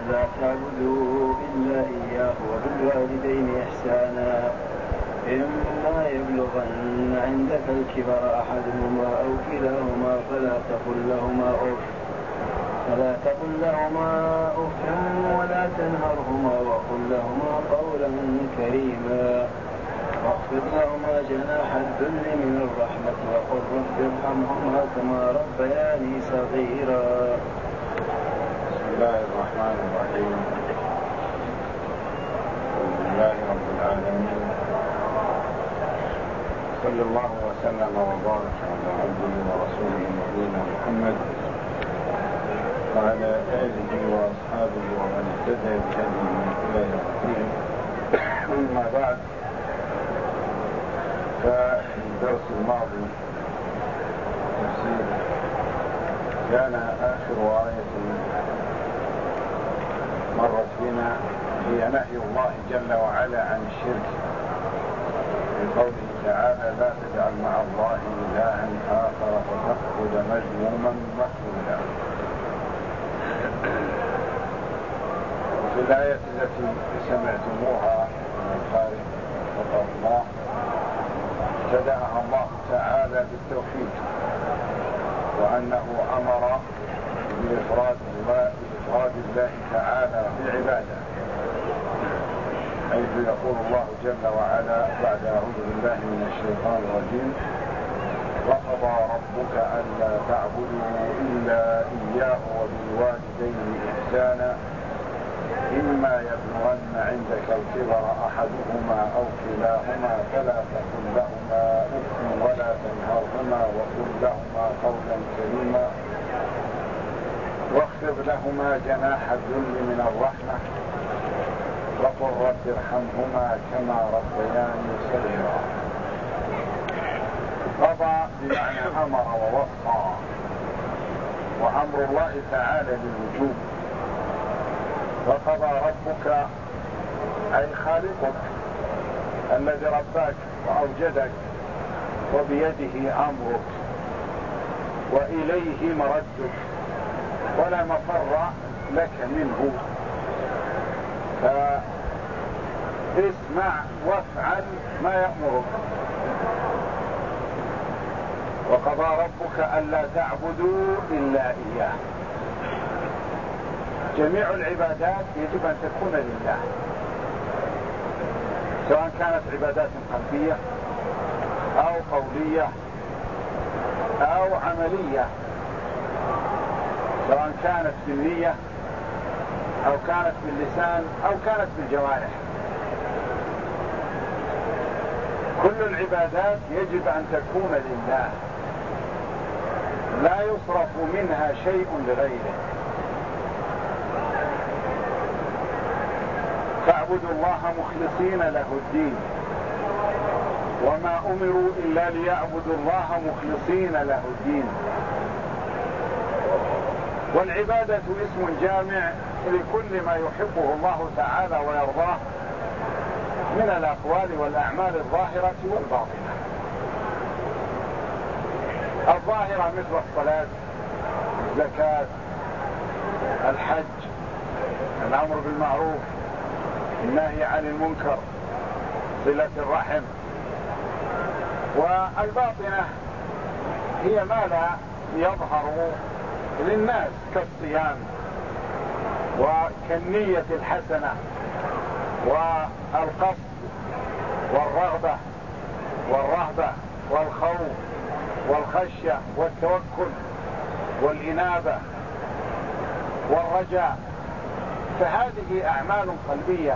ألا تعبدوا إلا إياه وبالوالدين إحسانا إما يبلغن عندك الكبر أحدهما أو كلاهما فلا تقل لهما أف ولا تنهرهما وقل لهما قولا كريما واخفض لهما جناح الذل من الرحمة وقل رب ارحمهما كما ربياني صغيرا. بسم الله الرحمن الرحيم. الحمد لله رب العالمين، صلى الله وسلم وبارك على عبده ورسوله نبينا محمد وعلى آله وأصحابه ومن اهتدى بهديه إلى يوم الدين. أما بعد، ففي الدرس الماضي تفسير كان آخر آية مرت بنا هي نهي الله جل وعلا عن الشرك بقوله تعالى: لا تجعل مع الله إلها آخر فتقعد مذموما مخذولا. وفي الآية التي سمعتموها من الخارج وفق الله ابتدأها الله تعالى بالتوحيد، وأنه أمر بإفراد الله تعالى بالعبادة، حيث يقول الله جل وعلا بعد أعوذ بالله من الشيطان الرجيم: وقضى ربك ألا تعبدوا إلا إياه وبالوالدين إحسانا إما يبلغن عندك الكبر أحدهما أو كلاهما فلا تقل لهما أف ولا تنهرهما وقل لهما قولا كريما واخفض لهما جناح الذل من الرحمة وقل رب ارحمهما كما ربياني صغيرا. قضى بمعنى أمر ووصى، وأمر الله تعالى للوجوب. وقضى ربك أي خالقك الذي رباك وأوجدك وبيده أمرك وإليه مردك ولا مفر لك منه، فاسمع وافعل ما يأمرك. وقضى ربك ألا تعبدوا إلا إياه. جميع العبادات يجب أن تكون لله، سواء كانت عبادات قلبية أو قولية أو عملية، سواء كانت بالنية أو كانت باللسان أو كانت بالجوارح. كل العبادات يجب أن تكون لله، لا يصرف منها شيء لغيره. فاعبدوا الله مخلصين له الدين، وما أمروا إلا ليعبدوا الله مخلصين له الدين. والعبادة اسم جامع لكل ما يحبه الله تعالى ويرضاه من الأقوال والأعمال الظاهرة والباطنة. الظاهرة مثل الصلاة، الزكاة، الحج، الأمر بالمعروف، النهي عن المنكر، صلة الرحم. والباطنة هي ما لا يظهر للناس كالصيام وكالنية الحسنة والقصد والرغبة والرهبة والخوف والخشية والتوكل والإنابة والرجاء. فهذه أعمال قلبية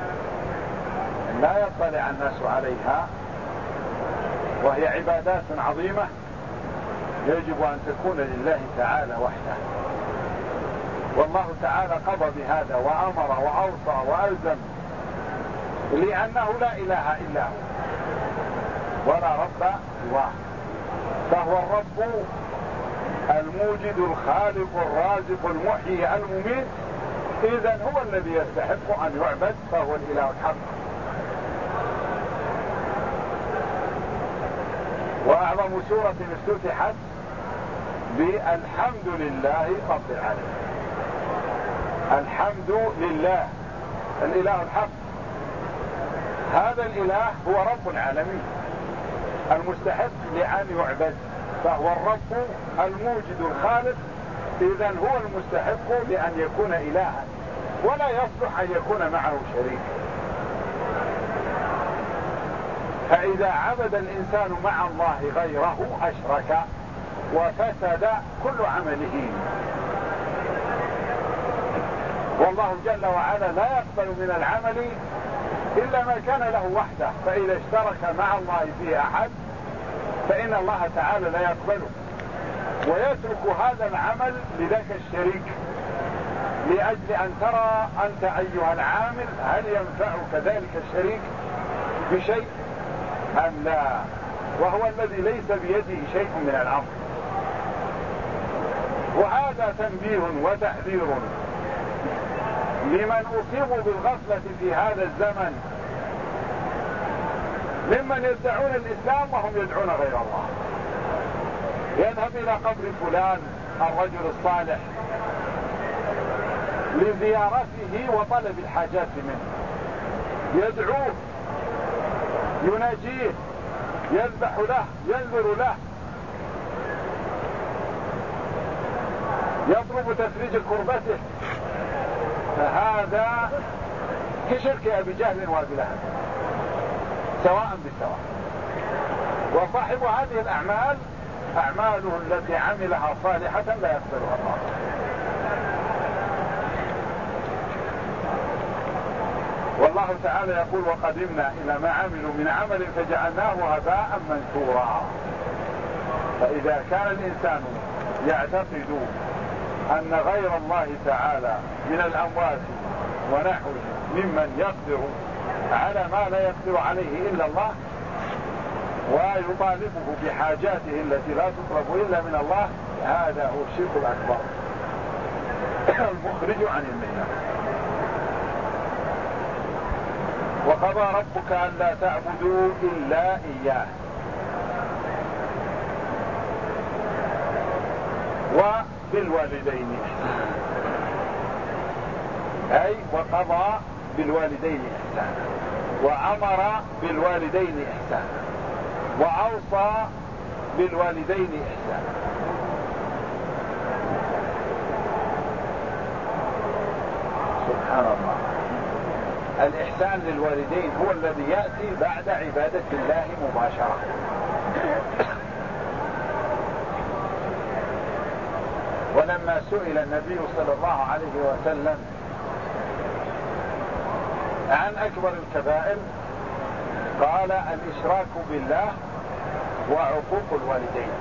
لا يطلع الناس عليها، وهي عبادات عظيمة يجب أن تكون لله تعالى وحده. والله تعالى قضى بهذا وأمر وأوصى وألزم، لأنه لا إله إلا هو ولا رب سواه، فهو الرب الموجد الخالق الرازق المحيي المميت. إذن هو الذي يستحق أن يعبد، فهو الإله الحق. وأعظم سورة افتتحت بالحمد لله رب العالمين. الحمد لله الإله الحق. هذا الإله هو رب العالمين المستحق لأن يعبد، فهو الرب الموجد الخالق، إذن هو المستحق لأن يكون إلها ولا يصلح أن يكون معه شريك. فإذا عبد الإنسان مع الله غيره أشرك وفسد كل عمله. والله جل وعلا لا يقبل من العمل إلا ما كان له وحده، فإذا اشترك مع الله فيه أحد فإن الله تعالى لا يقبله ويترك هذا العمل لذاك الشريك، لأجل أن ترى أنت أيها العامل هل ينفعك ذلك الشريك بشيء أم لا، وهو الذي ليس بيده شيء من الأمر. وهذا تنبيه وتحذير لمن أصيبوا بالغفلة في هذا الزمن، ممن يدعون الإسلام وهم يدعون غير الله. يذهب إلى قبر فلان الرجل الصالح لزيارته وطلب الحاجات منه، يدعوه، يناجيه، يذبح له، ينذر له، يطلب تفريج كربته، فهذا كشرك أبي جهل وأبي لهب سواء بسواء. وصاحب هذه الأعمال أعماله التي عملها صالحة لا يقبلها الله. والله تعالى يقول وقدمنا إلى ما عملوا من عمل فجعلناه هباء منثورا. فإذا كان الإنسان يعتقد أن غير الله تعالى من الأموات ونحوه ممن يقدر على ما لا يقدر عليه إلا الله، ويطالبه بحاجاته التي لا تطلب إلا من الله، هذا هو الشرك الأكبر المخرج عن الملة. وقضى ربك ألا تعبدوا إلا إياه وبالوالدين إحسانا، أي وقضى بالوالدين إحسانا، وأمر بالوالدين إحسانا، وأوصى بالوالدين إحسانا. سبحان الله. الإحسان للوالدين هو الذي يأتي بعد عبادة الله مباشرة. ولما سئل النبي صلى الله عليه وسلم عن أكبر الكبائر قال الإشراك بالله وعقوق الوالدين.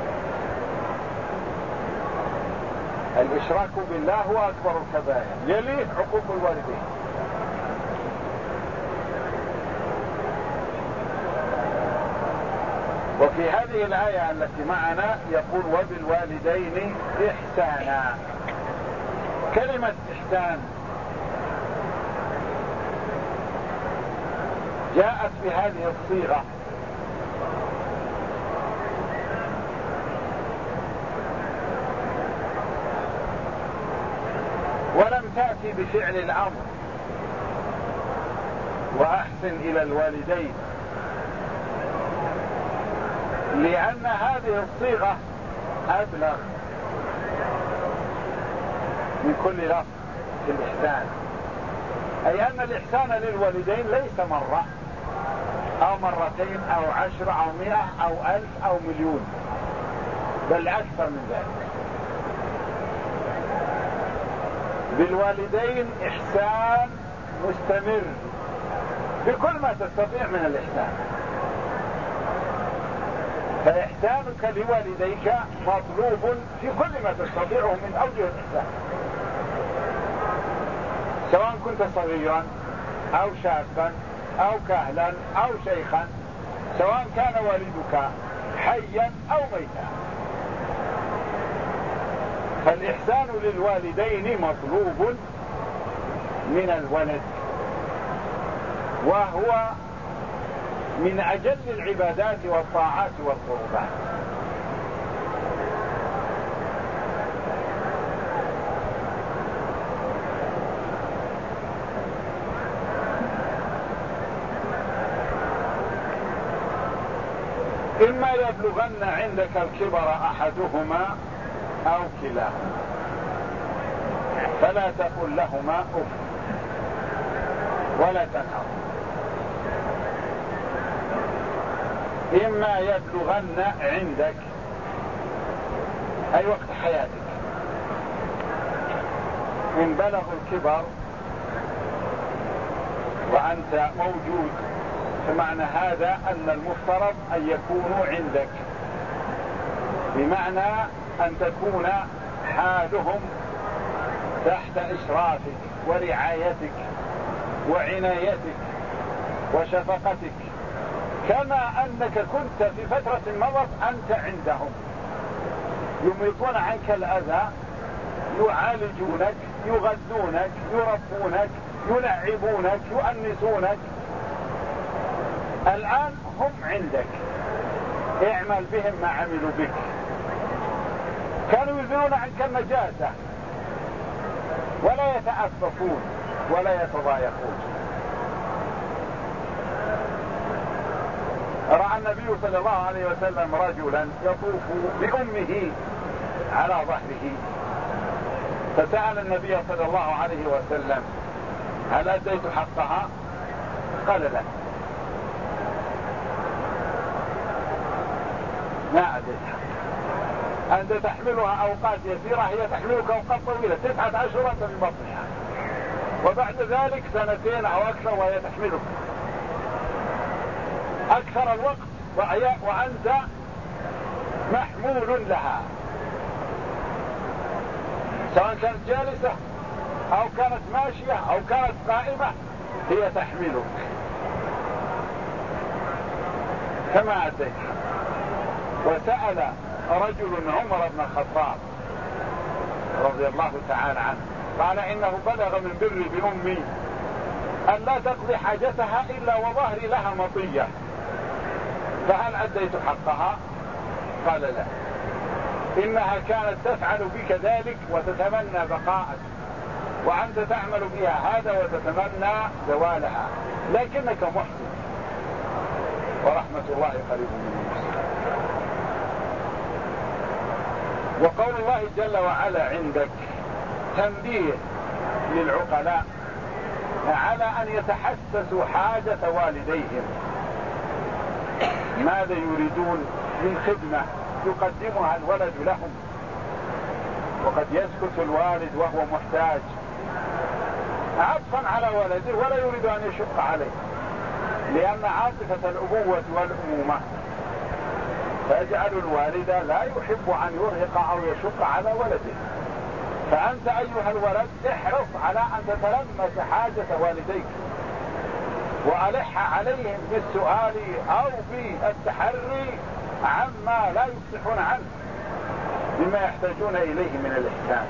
الإشراك بالله هو أكبر الكبائر، يليه عقوق الوالدين. وفي هذه الآية التي معنا يقول وبالوالدين إحسانا. كلمة إحسان جاءت بهذه الصيغة ولم تأتي بفعل الأمر وأحسن إلى الوالدين، لأن هذه الصيغة أبلغ من كل لفظ في الإحسان، أي أن الإحسان للوالدين ليس مرة أو مرتين أو 10 أو 100 أو 1000 أو مليون، بل أكثر من ذلك. بالوالدين إحسان مستمر بكل ما تستطيع من الإحسان. فإحسانك لوالديك مطلوب في كل ما تستطيعه من أوجه الإحسان، سواء كنت صغيرا أو شابا أو كهلا أو شيخا، سواء كان والدك حيا أو ميتا. فالإحسان للوالدين مطلوب من الولد، وهو من أجل العبادات والطاعات والقربات. إما يبلغن عندك الكبر أحدهما أو كلاهما فلا تقل لهما أف ولا تنهر. إما يبلغن عندك أي وقت حياتك، إن بلغوا الكبر وأنت موجود، فمعنى هذا أن المفترض أن يكونوا عندك، بمعنى أن تكون حالهم تحت إشرافك ورعايتك وعنايتك وشفقتك، كما أنك كنت في فترة مضت أنت عندهم، يميطون عنك الأذى، يعالجونك، يغذونك، يربونك، يلعبونك، يؤنسونك. الآن هم عندك، اعمل بهم ما عملوا بك. كانوا يزيلون عنك النجاسة ولا يتأففون ولا يتضايقون. رأى النبي صلى الله عليه وسلم رجلا يطوف بأمه على ظهره، فسأل النبي صلى الله عليه وسلم: هل أديت حقها؟ قال: لا، ما أديت حقها. أنت تحملها أوقات يسيرة، هي تحملك أوقات طويلة 9 أشهر في بطنها، وبعد ذلك 2 أو أكثر وهي تحملك أكثر الوقت وأنت محمول لها، سواء كانت جالسة أو كانت ماشية أو كانت قائمة، هي تحملك كما أتيت. وسأل رجل عمر بن الخطاب رضي الله تعالى عنه، قال: إنه بلغ من بري بأمي أن لا تقضي حاجتها إلا وظهري لها مطية، فهل أديت حقها؟ قال: لا، إنها كانت تفعل بك ذلك وتتمنى بقاءك، وأنت تعمل بها هذا وتتمنى زوالها، لكنك محسن، ورحمة الله قريب من المحسن. وقول الله جل وعلا عندك تنبيه للعقلاء على أن يتحسسوا حاجة والديهم، ماذا يريدون من خدمة يقدمها الولد لهم، وقد يسكت الوالد وهو محتاج عطفا على ولده ولا يريد أن يشق عليه، لأن عاطفة الأبوة والأمومة فيجعل الوالد لا يحب أن يرهق أو يشق على ولده. فأنت أيها الولد احرص على أن تتلمس حاجة والديك، وألح عليهم بالسؤال أو بالتحري عما لا يفصحون عنه بما يحتاجون إليه من الإحسان،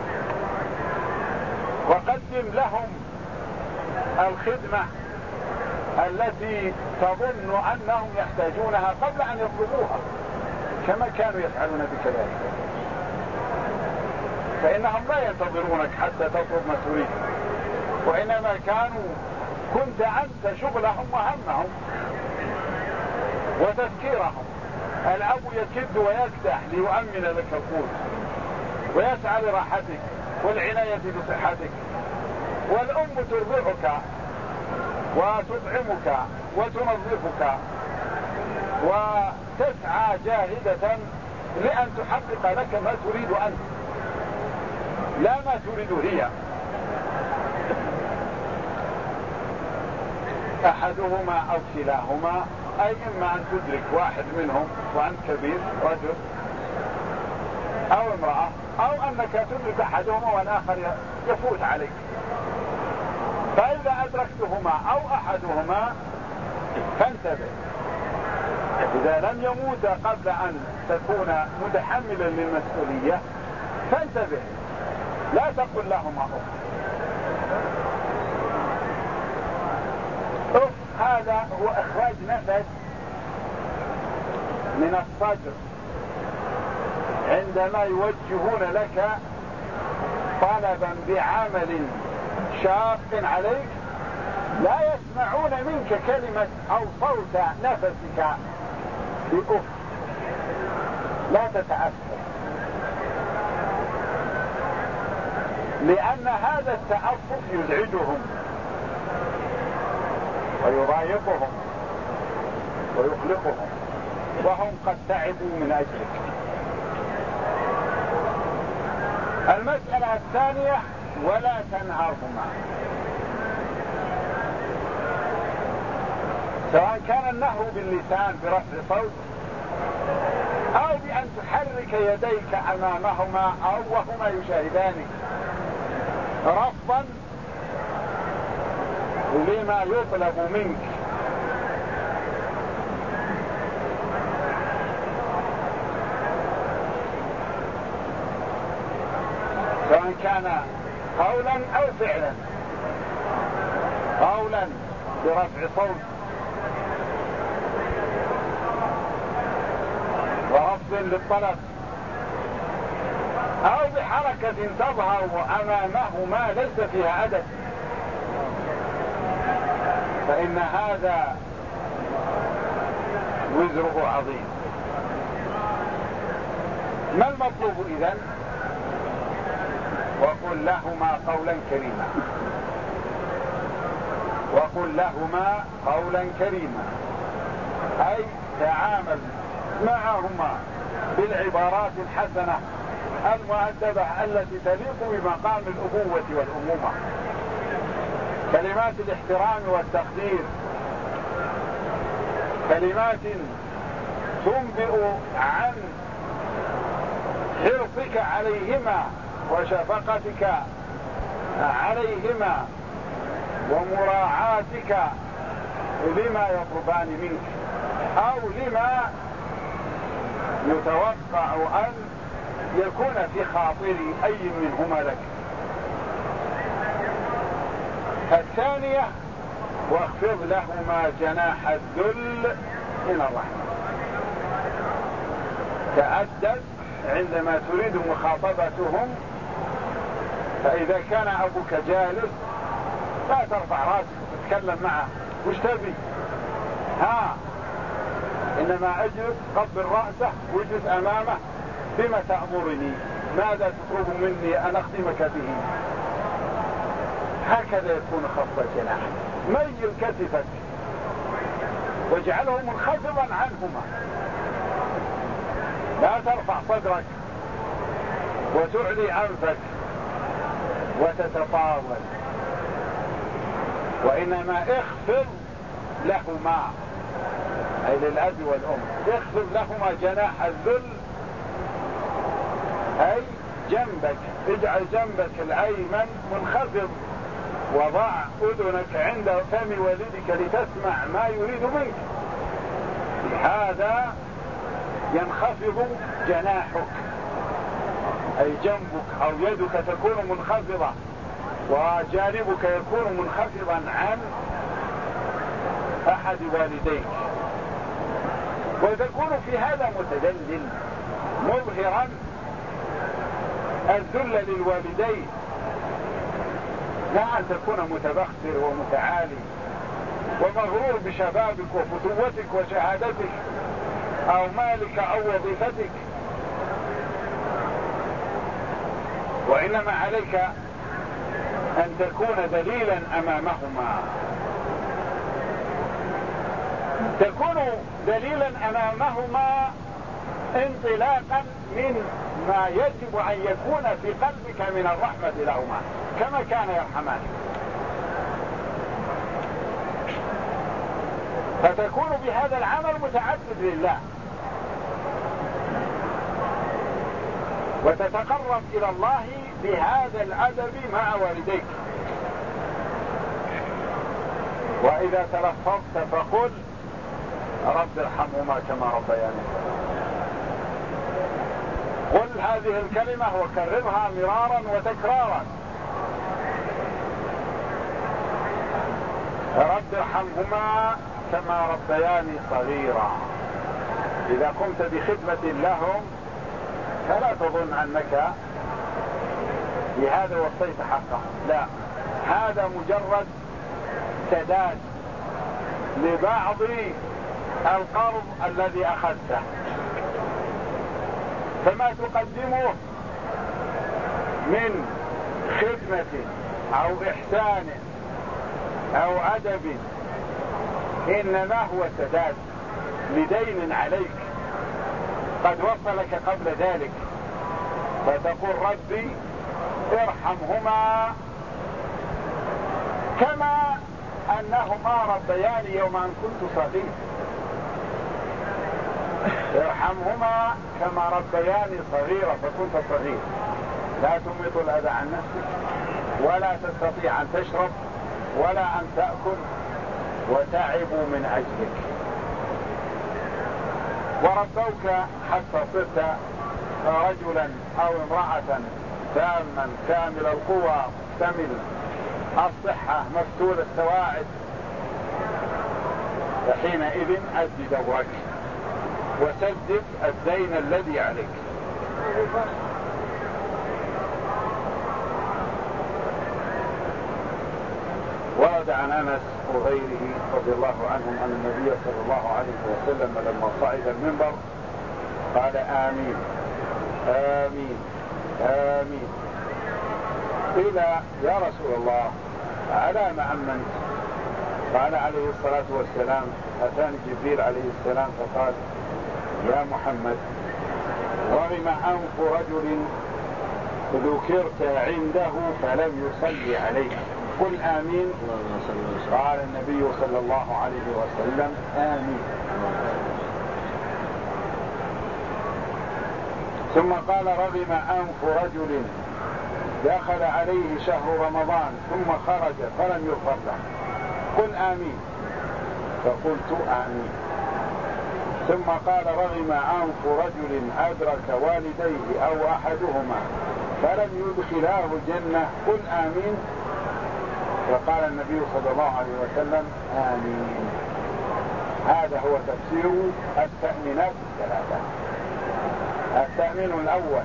وقدم لهم الخدمة التي تظن أنهم يحتاجونها قبل أن يطلبوها، كما كانوا يفعلون بك ذلك، فإنهم لا ينتظرونك حتى تطلب ما تريد، وإنما كنت أنت شغلهم وهمهم وتفكيرهم. الأب يكد ويكدح ليؤمن لك القوت ويسعى لراحتك والعناية بصحتك، والأم ترضعك وتطعمك وتنظفك وتسعى جاهدة لأن تحقق لك ما تريد أنت لا ما تريد هي. أحدهما أو كلاهما، أي إما أن تدرك واحد منهم وأنت كبير رجل أو امرأة، أو أنك تدرك أحدهما والآخر يفوت عليك. فإذا أدركتهما أو أحدهما فانتبه، إذا لم يموت قبل أن تكون متحملا للمسؤولية فانتبه، لا تقل لهما أف. هذا هو إخراج نفس من الصدر عندما يوجهون لك طلبا بعمل شاق عليك، لا يسمعون منك كلمة أو صوت نفسك بأف، لا تتأثر، لأن هذا التأفف يزعجهم ويضايقهم ويقلقهم، وهم قد تعبوا من أجلك. المسألة الثانية: ولا تنهرهما، سواء كان النهر باللسان برفع صوت أو بأن تحرك يديك أمامهما أو وهما يشاهدانك رفضا لما يطلب منك. سواء كان قولا أو فعلا، قولا برفع صوت ورفض للطلب، أو بحركة تظهر أمامه ما ليس فيها أدب، فإن هذا وزره عظيم. ما المطلوب إذن؟ وقل لهما قولا كريما، وقل لهما قولا كريما، أي تعامل معهما بالعبارات الحسنة المؤدبة التي تليق بمقام الأبوة والأمومة، كلمات الاحترام والتقدير، كلمات تنبئ عن حرصك عليهما وشفقتك عليهما ومراعاتك لما يطلبان منك أو لما يتوقع أن يكون في خاطر أي منهما لك. الثانية: واخفض لهما جناح الذل من الرحمة. تأدب عندما تريد مخاطبتهم، فإذا كان أبوك جالس لا ترفع راسك وتتكلم معه وش تبي، إنما اجلس قبل رأسه واجلس أمامه، بما تأمرني، ماذا تطلب مني أن أخدمك به. هكذا يكون خفض الجناح. ميل كتفك واجعله منخفضا عنهما، لا ترفع صدرك وتعلي أنفك وتتطاول، وإنما اخفض لهما، أي للأب والأم، اخفض لهما جناح الذل، أي جنبك، اجعل جنبك الأيمن منخفض، وضع أذنك عند فم والدك لتسمع ما يريد منك، هذا ينخفض جناحك، أي جنبك أو يدك تكون منخفضة وجانبك يكون منخفضا عن أحد والديك، وتكون في هذا متدلل مظهرا الذل للوالدين، لا أن تكون متبختر ومتعالي ومغرور بشبابك وفتوتك وشهادتك أو مالك أو وظيفتك، وإنما عليك أن تكون دليلا أمامهما، تكون دليلا أمامهما انطلاقا من ما يجب أن يكون في قلبك من الرحمة لهما كما كان يرحمان، فتكون بهذا العمل متعبد لله، وتتقرب إلى الله بهذا الأدب مع والديك. وإذا تلفظت فقل رب ارحمهما كما ربياني صغيرا. قل هذه الكلمة وكررها مرارا وتكرارا، رب ارحمهما كما ربياني صغيرا. إذا قمت بخدمة لهم فلا تظن أنك بهذا وصيت حقه، لا، هذا مجرد سداد لبعض القرض الذي أخذته، فما تقدمه من خدمة أو إحسان أو أدب إنما هو سداد لدين عليك قد وصلك قبل ذلك، فتقول ربي ارحمهما كما أنهما ربياني يوم أن كنت صغير، ارحمهما كما ربياني صغيرا فكنت صغير، لا تميط الأذى عن نفسك ولا تستطيع أن تشرب ولا أن تأكل وتعبوا من أجلك، وربوك حتى صرت رجلا أو امرأة تاما كامل القوى مكتمل الصحة مفتول السواعد، فحينئذ أد دورك وسدد الدين الذي عليك. ورد عن أنس وغيره رضي الله عنهم أن النبي صلى الله عليه وسلم لما صعد المنبر قال آمين آمين آمين. قيل يا رسول الله على ما أمنت؟ قال عليه الصلاة والسلام أتاني جبريل عليه السلام فقال يا محمد رغم أنف رجل ذكرت عنده فلم يصلي عليك قل آمين. قال النبي صلى الله عليه وسلم آمين. ثم قال رغم أنف رجل دخل عليه شهر رمضان ثم خرج فلم يغفر له قل آمين، فقلت آمين. ثم قال رغم أنف رجل أدرك والديه أو أحدهما فلم يدخلاه الجنة قل آمين، فقال النبي صلى الله عليه وسلم آمين. هذا هو تفسير التأمينات الثلاثة. التأمين الأول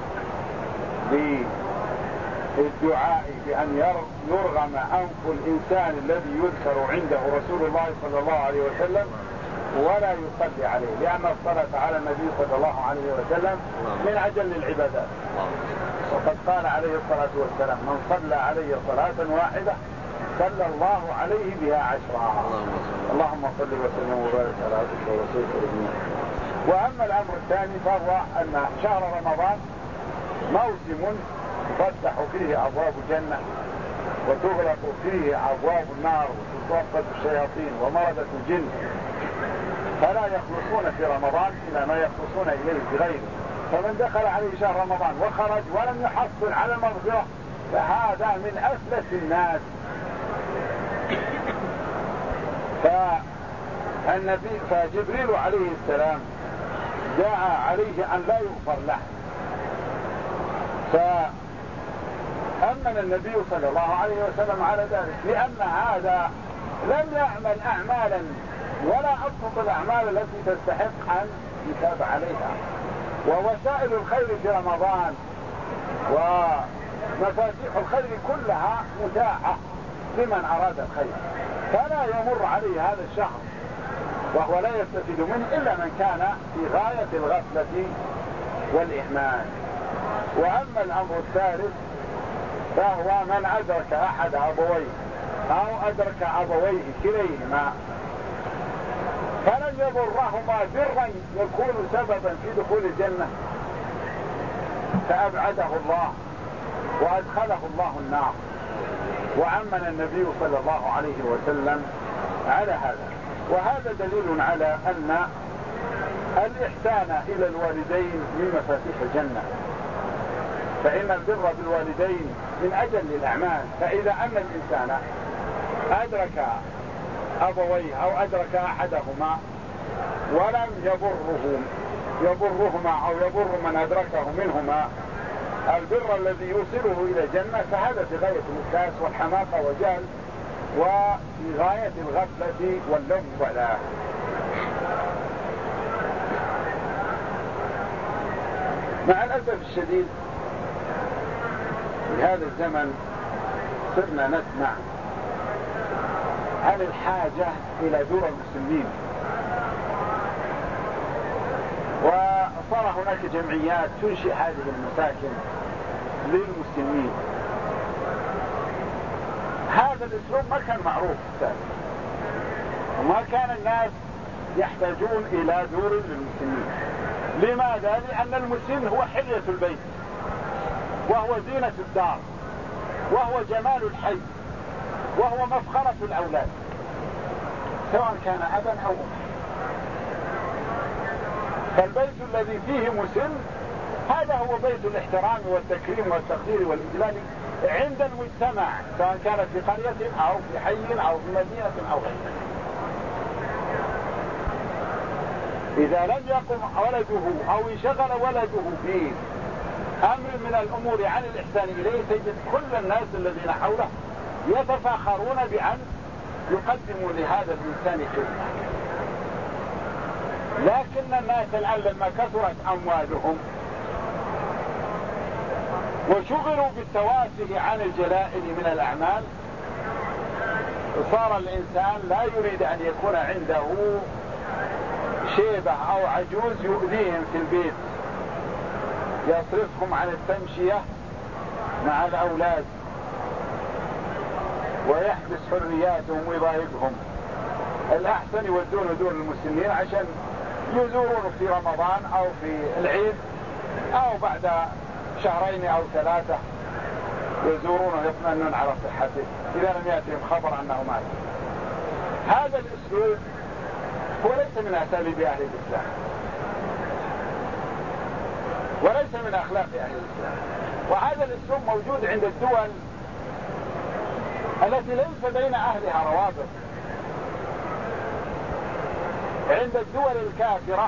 بالدعاء بأن يرغم أنف الإنسان الذي يذكر عنده رسول الله صلى الله عليه وسلم ولا يصلي عليه، لأن الصلاة على النبي صلى الله عليه وسلم من أجل العبادات، وقد قال عليه الصلاة والسلام من صلى علي صلاة واحدة صلى الله عليه بها 10. اللهم صل وسلم وبارك على عبدك ورسولك ونبينا. وأما الأمر الثاني فهو أن شهر رمضان موسم تفتح فيه أبواب الجنة وتغلق فيه أبواب النار وتتوقد الشياطين ومردة الجن، فلا يخلصون في رمضان إلى ما يخلصون إليه في غيره. فمن دخل عليه شهر رمضان وخرج ولم يحصل على المغفرة فهذا من أفلس الناس. فجبريل عليه السلام جاء عليه أن لا يغفر له، فأمن النبي صلى الله عليه وسلم على ذلك، لأن هذا لم يعمل أعمالا ولا أبسط الأعمال التي تستحق أن يتاب عليها، ووسائل الخير في رمضان ومفاتيح الخير كلها متاحة لمن أراد الخير، فلا يمر عليه هذا الشهر وهو لا يستفيد منه إلا من كان في غاية الغفلة والإهمال. وأما الأمر الثالث فهو من أدرك أحد أبويه أو أدرك أبويه كليهما فلن يضرهما برا يكون سببا في دخول الجنة فأبعده الله وأدخله الله النار، وأمن النبي صلى الله عليه وسلم على هذا. وهذا دليل على أن الإحسان إلى الوالدين من مفاتيح الجنة، فإن البر بالوالدين من أجل الأعمال. فإذا أن الإنسان أدرك أبويه أو أدرك أحدهما ولم يبرهما أو يبر من أدركه منهما البر الذي يوصله إلى الجنة، فهذا في غاية الإفلاس والحماقة والجهل وفي غاية الغفلة واللمبلة. مع الأسف الشديد في هذا الزمن صرنا نسمع عن الحاجة إلى دور المسلمين وصار هناك جمعيات تنشئ هذه المساكن للمسلمين. هذا الأسلوب ما كان معروف سابقا، وما كان الناس يحتاجون إلى دور للمسلمين. لماذا؟ لأن المسلم هو حلية البيت، وهو زينة الدار، وهو جمال الحي، وهو مفخرة الأولاد، سواء كان أبا أو أما. فالبيت الذي فيه مسلم هذا هو بيت الاحترام والتكريم والتقدير والإجلال عند المجتمع، سواء كانت في قرية أو في حي أو في مدينة أو غيرها. إذا لم يقم ولده أو انشغل ولده في أمر من الأمور عن الإحسان إليه، تجد كل الناس الذين حوله يتفاخرون بأن يقدموا لهذا الإنسان خدمة. لكن الناس الآن لما كثرت أموالهم وشغلوا بالتوافه عن الجلائل من الأعمال، صار الإنسان لا يريد أن يكون عنده شيبة أو عجوز يؤذيهم في البيت، يصرفهم عن التمشية مع الأولاد ويحبس حرياتهم ويضايقهم. الأحسن يودون دور المسلمين عشان يزورون في رمضان أو في العيد أو بعد شهرين أو ثلاثة يزورونه يطمئنون على صحته إذا لم يأتهم خبر أنه مات. هذا الأسلوب هو ليس من أساليب أهل الإسلام، وليس من أخلاق أهل الإسلام. وهذا الأسلوب موجود عند الدول التي ليس بين أهلها روابط، عند الدول الكافرة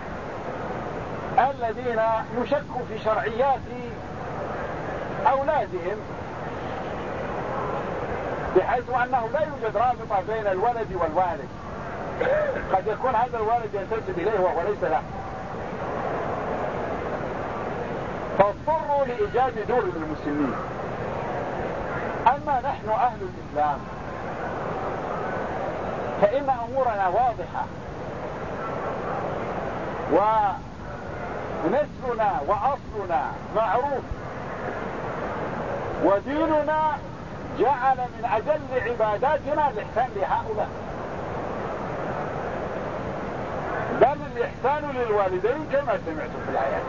الذين يشكوا في شرعيات أولادهم، بحيث أنه لا يوجد رابطة بين الولد والوالد. قد يكون هذا الوالد ينتسب إليه وهو ليس له، فاضطروا لإيجاد دور للمسلمين. أما نحن أهل الإسلام فإن أمورنا واضحة، ونسلنا وأصلنا معروف، وديننا جعل من أجل عباداتنا الإحسان لهؤلاء، بل الإحسان للوالدين كما سمعتم في الآيات.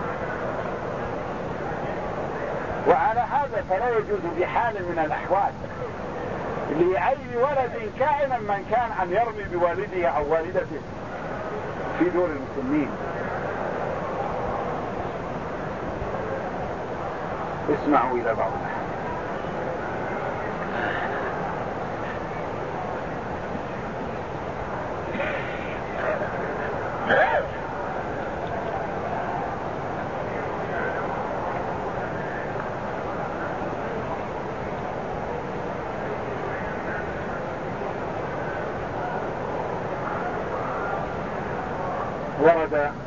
وعلى هذا فلا يجوز بحال من الأحوال لأي ولد كائنا من كان أن يرمي بوالده أو والدته في دور المسلمين. اسمعوا إلى بعض الأحوال. ورد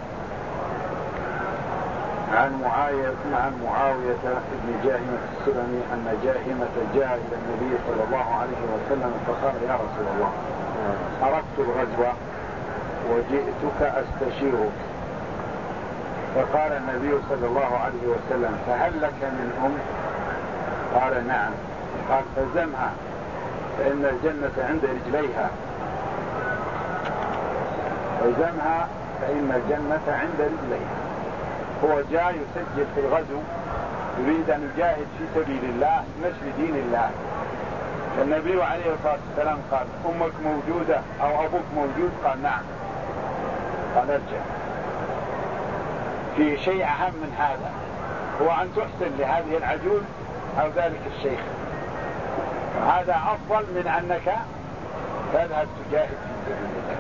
عن معاوية بن جاهمة السلمي أن جاهمة جاء إلى النبي صلى الله عليه وسلم فقال: يا رسول الله، أردت الغزو وجئتك أستشيرك. فقال النبي صلى الله عليه وسلم: فهل لك من قال: نعم. قال: فزمها فإن الجنة عند رجليها. فزمها فإن الجنة عند رجليها. هو جاء يسجل في الغزو، يريد أن يجاهد في سبيل الله نشر دين الله. فالنبي عليه الصلاة والسلام قال: أمك موجودة أو أبوك موجود؟ قال: نعم. قال: ارجع. في شيء أهم من هذا، هو أن تحسن لهذه العجوز أو ذلك الشيخ. هذا أفضل من أنك تذهب تجاهد في سبيل الله.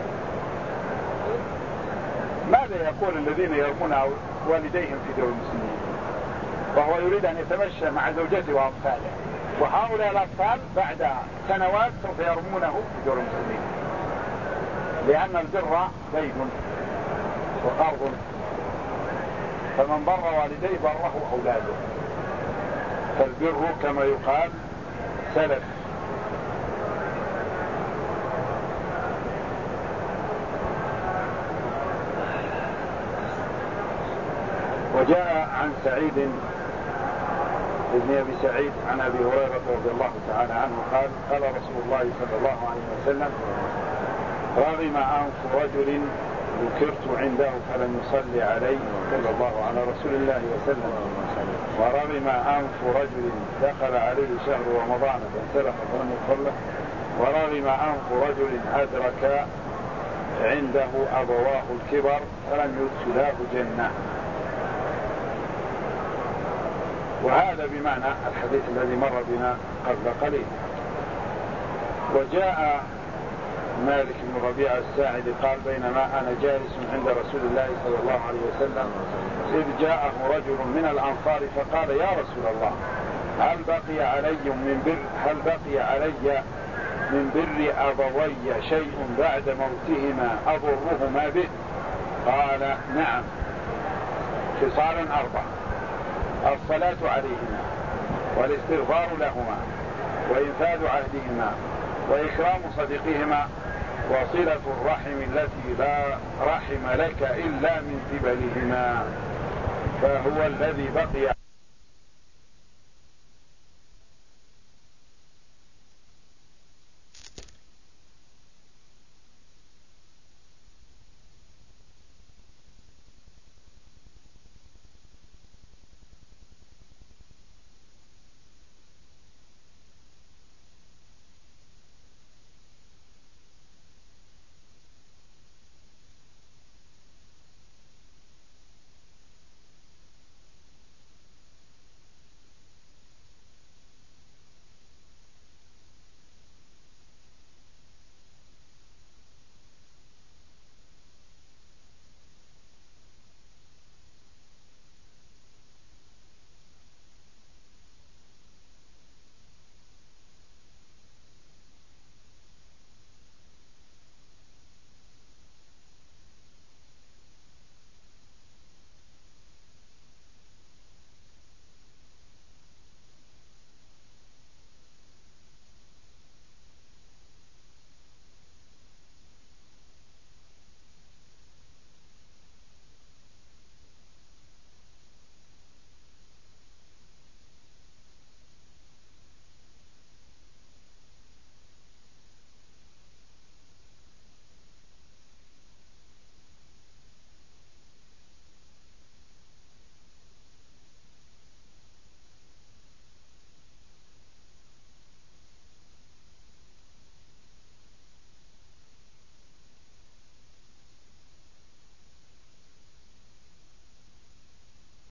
ماذا يقول الذين يرمون والديهم في دور المسلمين وهو يريد أن يتمشى مع زوجته وأطفاله، وهؤلاء الأطفال بعد سنوات سوف يرمونه في دور المسلمين، لأن البر دين وقرض، فمن بر والديه بره أولاده، فالبر كما يقال سلف. وجاء عن سعيد ابن أبي سعيد عن أبي هريرة رضي الله تعالى عنه قال قال رسول الله صلى الله عليه وسلم رغم أنف رجل ذكرت عنده فلم يصلي علي صلى الله على رسول الله وسلم ورغم أنف رجل دخل عليه شهر رمضان فانسلخ فلم يصلي ورغم أنف رجل أدرك عنده أبواه الكبر فلم يدخلاه جنة. وهذا بمعنى الحديث الذي مر بنا قبل قليل. وجاء مالك بن ربيعة الساعدي قال بينما أنا جالس عند رسول الله صلى الله عليه وسلم إذ جاءه رجل من الأنصار فقال يا رسول الله هل بقي علي من بر أبوي شيء بعد موتهما أضرهما به؟ قال نعم، خصال 4: الصلاة عليهما والاستغفار لهما وإنفاذ عهدهما وإكرام صديقهما وصلة الرحم التي لا رحم لك إلا من قبلهما. فهو الذي بقي